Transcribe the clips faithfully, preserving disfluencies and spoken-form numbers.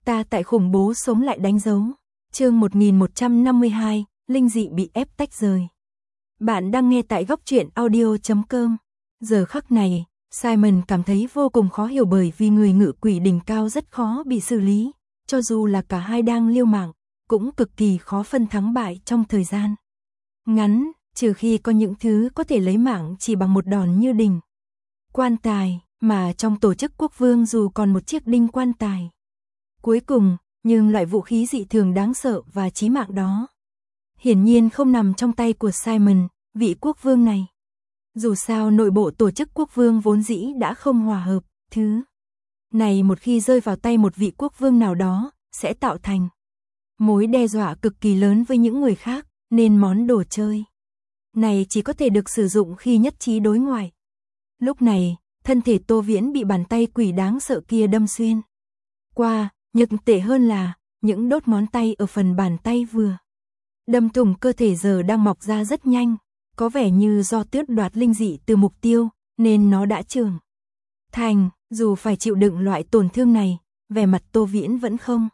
Ta tại khủng bố sống lại đánh dấu. Chương một nghìn một trăm năm mươi hai, linh dị bị ép tách rời. Bạn đang nghe tại góc truyện audio chấm com. Giờ khắc này, Simon cảm thấy vô cùng khó hiểu bởi vì người ngự quỷ đỉnh cao rất khó bị xử lý, cho dù là cả hai đang liều mạng, cũng cực kỳ khó phân thắng bại trong thời gian ngắn, trừ khi có những thứ có thể lấy mạng chỉ bằng một đòn như đỉnh quan tài, mà trong tổ chức quốc vương dù còn một chiếc đinh quan tài cuối cùng, nhưng loại vũ khí dị thường đáng sợ và chí mạng đó hiển nhiên không nằm trong tay của Simon, vị quốc vương này. Dù sao nội bộ tổ chức quốc vương vốn dĩ đã không hòa hợp, thứ này một khi rơi vào tay một vị quốc vương nào đó, sẽ tạo thành mối đe dọa cực kỳ lớn với những người khác, nên món đồ chơi này chỉ có thể được sử dụng khi nhất trí đối ngoại. Lúc này, thân thể Tô Viễn bị bàn tay quỷ đáng sợ kia đâm xuyên qua, nhưng tệ hơn là, những đốt ngón tay ở phần bàn tay vừa đâm thủng cơ thể giờ đang mọc ra rất nhanh, có vẻ như do tước đoạt linh dị từ mục tiêu, nên nó đã trưởng thành. Dù phải chịu đựng loại tổn thương này, vẻ mặt Tô Viễn vẫn không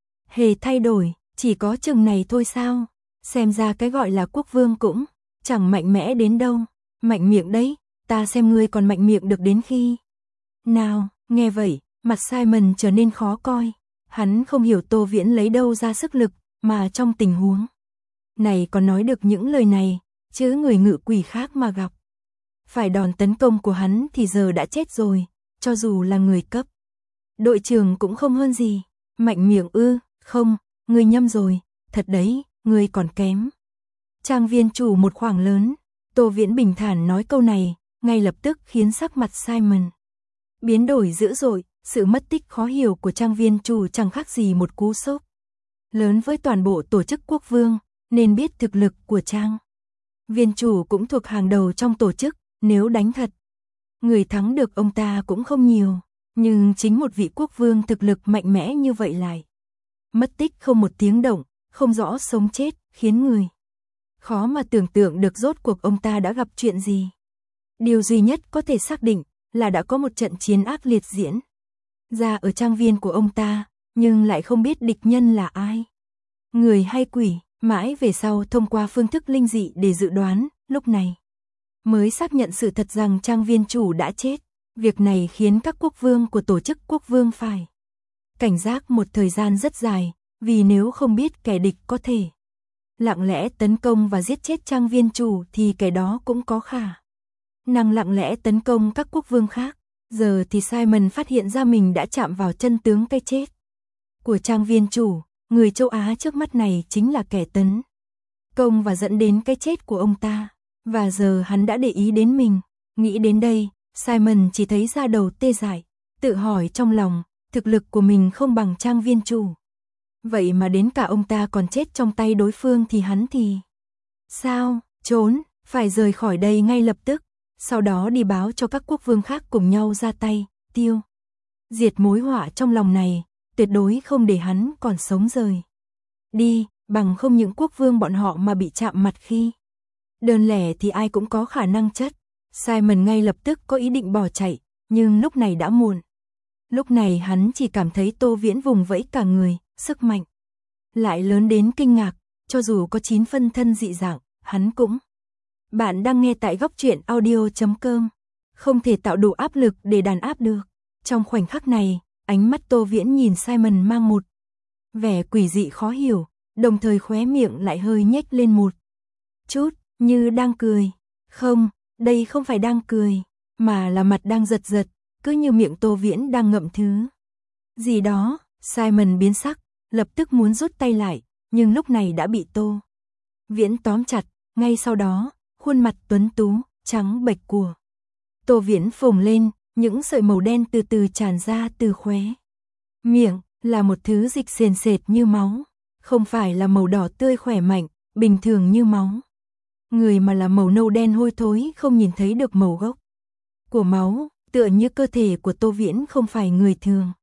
hề thay đổi, chỉ có chừng này thôi sao? Xem ra cái gọi là quốc vương cũng chẳng mạnh mẽ đến đâu. Mạnh miệng đấy, ta xem ngươi còn mạnh miệng được đến khi nào? Nghe vậy, mặt Simon trở nên khó coi. Hắn không hiểu Tô Viễn lấy đâu ra sức lực, mà trong tình huống này còn nói được những lời này, chứ người ngự quỷ khác mà gặp phải đòn tấn công của hắn thì giờ đã chết rồi, cho dù là người cấp đội trưởng cũng không hơn gì. Mạnh miệng ư? Không, ngươi nhầm rồi, thật đấy, ngươi còn kém trang viên chủ một khoảng lớn. Tô Viễn bình thản nói câu này, ngay lập tức khiến sắc mặt Simon biến đổi dữ dội. Sự mất tích khó hiểu của trang viên chủ chẳng khác gì một cú sốc lớn với toàn bộ tổ chức quốc vương, nên biết thực lực của trang viên chủ cũng thuộc hàng đầu trong tổ chức. Nếu đánh thật, người thắng được ông ta cũng không nhiều, nhưng chính một vị quốc vương thực lực mạnh mẽ như vậy lại mất tích không một tiếng động, không rõ sống chết, khiến người khó mà tưởng tượng được rốt cuộc ông ta đã gặp chuyện gì. Điều duy nhất có thể xác định là đã có một trận chiến ác liệt diễn ra ở trang viên của ông ta, nhưng lại không biết địch nhân là ai, người hay quỷ. Mãi về sau thông qua phương thức linh dị để dự đoán, lúc này mới xác nhận sự thật rằng trang viên chủ đã chết. Việc này khiến các quốc vương của tổ chức quốc vương phải cảnh giác một thời gian rất dài, vì nếu không biết kẻ địch có thể lặng lẽ tấn công và giết chết trang viên chủ thì kẻ đó cũng có khả năng lặng lẽ tấn công các quốc vương khác. Giờ thì Simon phát hiện ra mình đã chạm vào chân tướng cái chết của trang viên chủ. Người châu Á trước mắt này chính là kẻ tấn công và dẫn đến cái chết của ông ta. Và giờ hắn đã để ý đến mình. Nghĩ đến đây, Simon chỉ thấy da đầu tê dại, tự hỏi trong lòng, thực lực của mình không bằng trang viên chủ. Vậy mà đến cả ông ta còn chết trong tay đối phương thì hắn thì sao? Trốn, phải rời khỏi đây ngay lập tức. Sau đó đi báo cho các quốc vương khác cùng nhau ra tay, tiêu diệt mối họa trong lòng này, tuyệt đối không để hắn còn sống rời đi, bằng không những quốc vương bọn họ mà bị chạm mặt khi đơn lẻ thì ai cũng có khả năng chất. Simon ngay lập tức có ý định bỏ chạy, nhưng lúc này đã muộn. Lúc này hắn chỉ cảm thấy Tô Viễn vùng vẫy cả người, sức mạnh lại lớn đến kinh ngạc, cho dù có chín phân thân dị dạng, hắn cũng. Bạn đang nghe tại góc truyện audio chấm com. Không thể tạo đủ áp lực để đàn áp được. Trong khoảnh khắc này, ánh mắt Tô Viễn nhìn Simon mang một vẻ quỷ dị khó hiểu, đồng thời khóe miệng lại hơi nhếch lên một chút, như đang cười. Không, đây không phải đang cười, mà là mặt đang giật giật, cứ như miệng Tô Viễn đang ngậm thứ gì đó. Simon biến sắc, lập tức muốn rút tay lại, nhưng lúc này đã bị Tô Viễn tóm chặt. Ngay sau đó, khuôn mặt tuấn tú, trắng bệch của Tô Viễn phồng lên, những sợi màu đen từ từ tràn ra từ khóe miệng, là một thứ dịch sền sệt như máu, không phải là màu đỏ tươi khỏe mạnh, bình thường như máu người, mà là màu nâu đen hôi thối, không nhìn thấy được màu gốc của máu, tựa như cơ thể của Tô Viễn không phải người thường,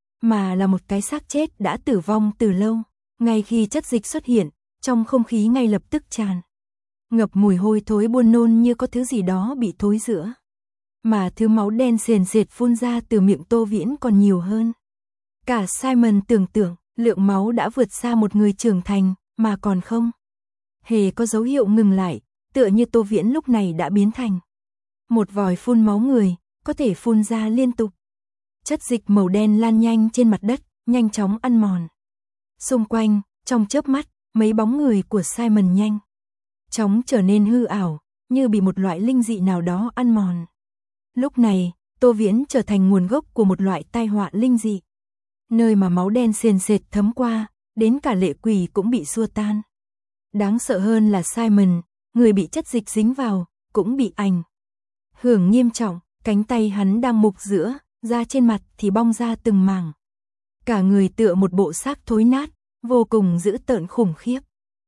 mà là một cái xác chết đã tử vong từ lâu. Ngay khi chất dịch xuất hiện, trong không khí ngay lập tức tràn ngập mùi hôi thối buồn nôn, như có thứ gì đó bị thối rữa. Mà thứ máu đen sền sệt phun ra từ miệng Tô Viễn còn nhiều hơn Cả Simon tưởng tượng, lượng máu đã vượt xa một người trưởng thành, mà còn không hề có dấu hiệu ngừng lại, tựa như Tô Viễn lúc này đã biến thành một vòi phun máu người, có thể phun ra liên tục. Chất dịch màu đen lan nhanh trên mặt đất, nhanh chóng ăn mòn. Xung quanh, trong chớp mắt, mấy bóng người của Simon nhanh chóng trở nên hư ảo, như bị một loại linh dị nào đó ăn mòn. Lúc này, Tô Viễn trở thành nguồn gốc của một loại tai họa linh dị. Nơi mà máu đen sền sệt thấm qua, đến cả lệ quỷ cũng bị xua tan. Đáng sợ hơn là Simon, người bị chất dịch dính vào, cũng bị ảnh hưởng nghiêm trọng, cánh tay hắn đang mục giữa, da trên mặt thì bong ra từng mảng. Cả người tựa một bộ xác thối nát, vô cùng dữ tợn khủng khiếp.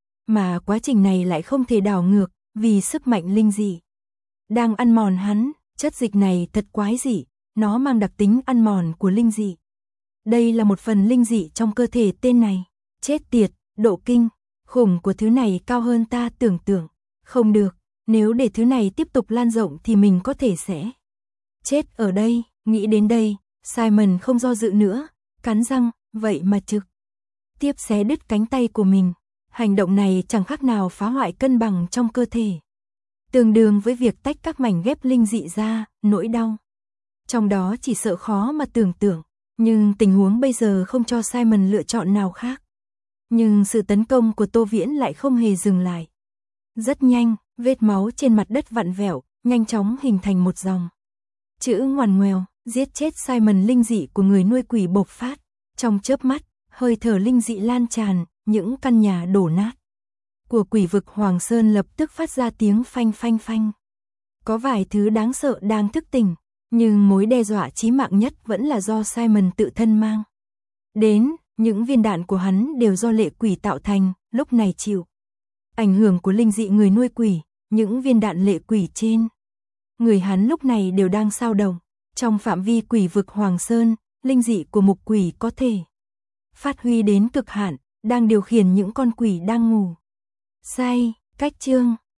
Mà quá trình này lại không thể đảo ngược, vì sức mạnh linh dị đang ăn mòn hắn. Chất dịch này thật quái dị, nó mang đặc tính ăn mòn của linh dị. Đây là một phần linh dị trong cơ thể tên này. Chết tiệt, độ kinh khủng của thứ này cao hơn ta tưởng tượng. Không được, nếu để thứ này tiếp tục lan rộng thì mình có thể sẽ chết ở đây. Nghĩ đến đây, Simon không do dự nữa, cắn răng, vậy mà trực tiếp xé đứt cánh tay của mình. Hành động này chẳng khác nào phá hoại cân bằng trong cơ thể, tương đương với việc tách các mảnh ghép linh dị ra. Nỗi đau trong đó chỉ sợ khó mà tưởng tượng, nhưng tình huống bây giờ không cho Simon lựa chọn nào khác. Nhưng sự tấn công của Tô Viễn lại không hề dừng lại. Rất nhanh, vết máu trên mặt đất vặn vẹo, nhanh chóng hình thành một dòng chữ ngoằn ngoèo. Giết chết Simon, linh dị của người nuôi quỷ bộc phát. Trong chớp mắt, hơi thở linh dị lan tràn, những căn nhà đổ nát của quỷ vực Hoàng Sơn lập tức phát ra tiếng phanh phanh phanh. Có vài thứ đáng sợ đang thức tỉnh, nhưng mối đe dọa chí mạng nhất vẫn là do Simon tự thân mang đến. Những viên đạn của hắn đều do lệ quỷ tạo thành, lúc này chịu ảnh hưởng của linh dị người nuôi quỷ. Những viên đạn lệ quỷ trên người hắn lúc này đều đang xao động. Trong phạm vi quỷ vực Hoàng Sơn, linh dị của mục quỷ có thể phát huy đến cực hạn, đang điều khiển những con quỷ đang ngủ say. Cách chương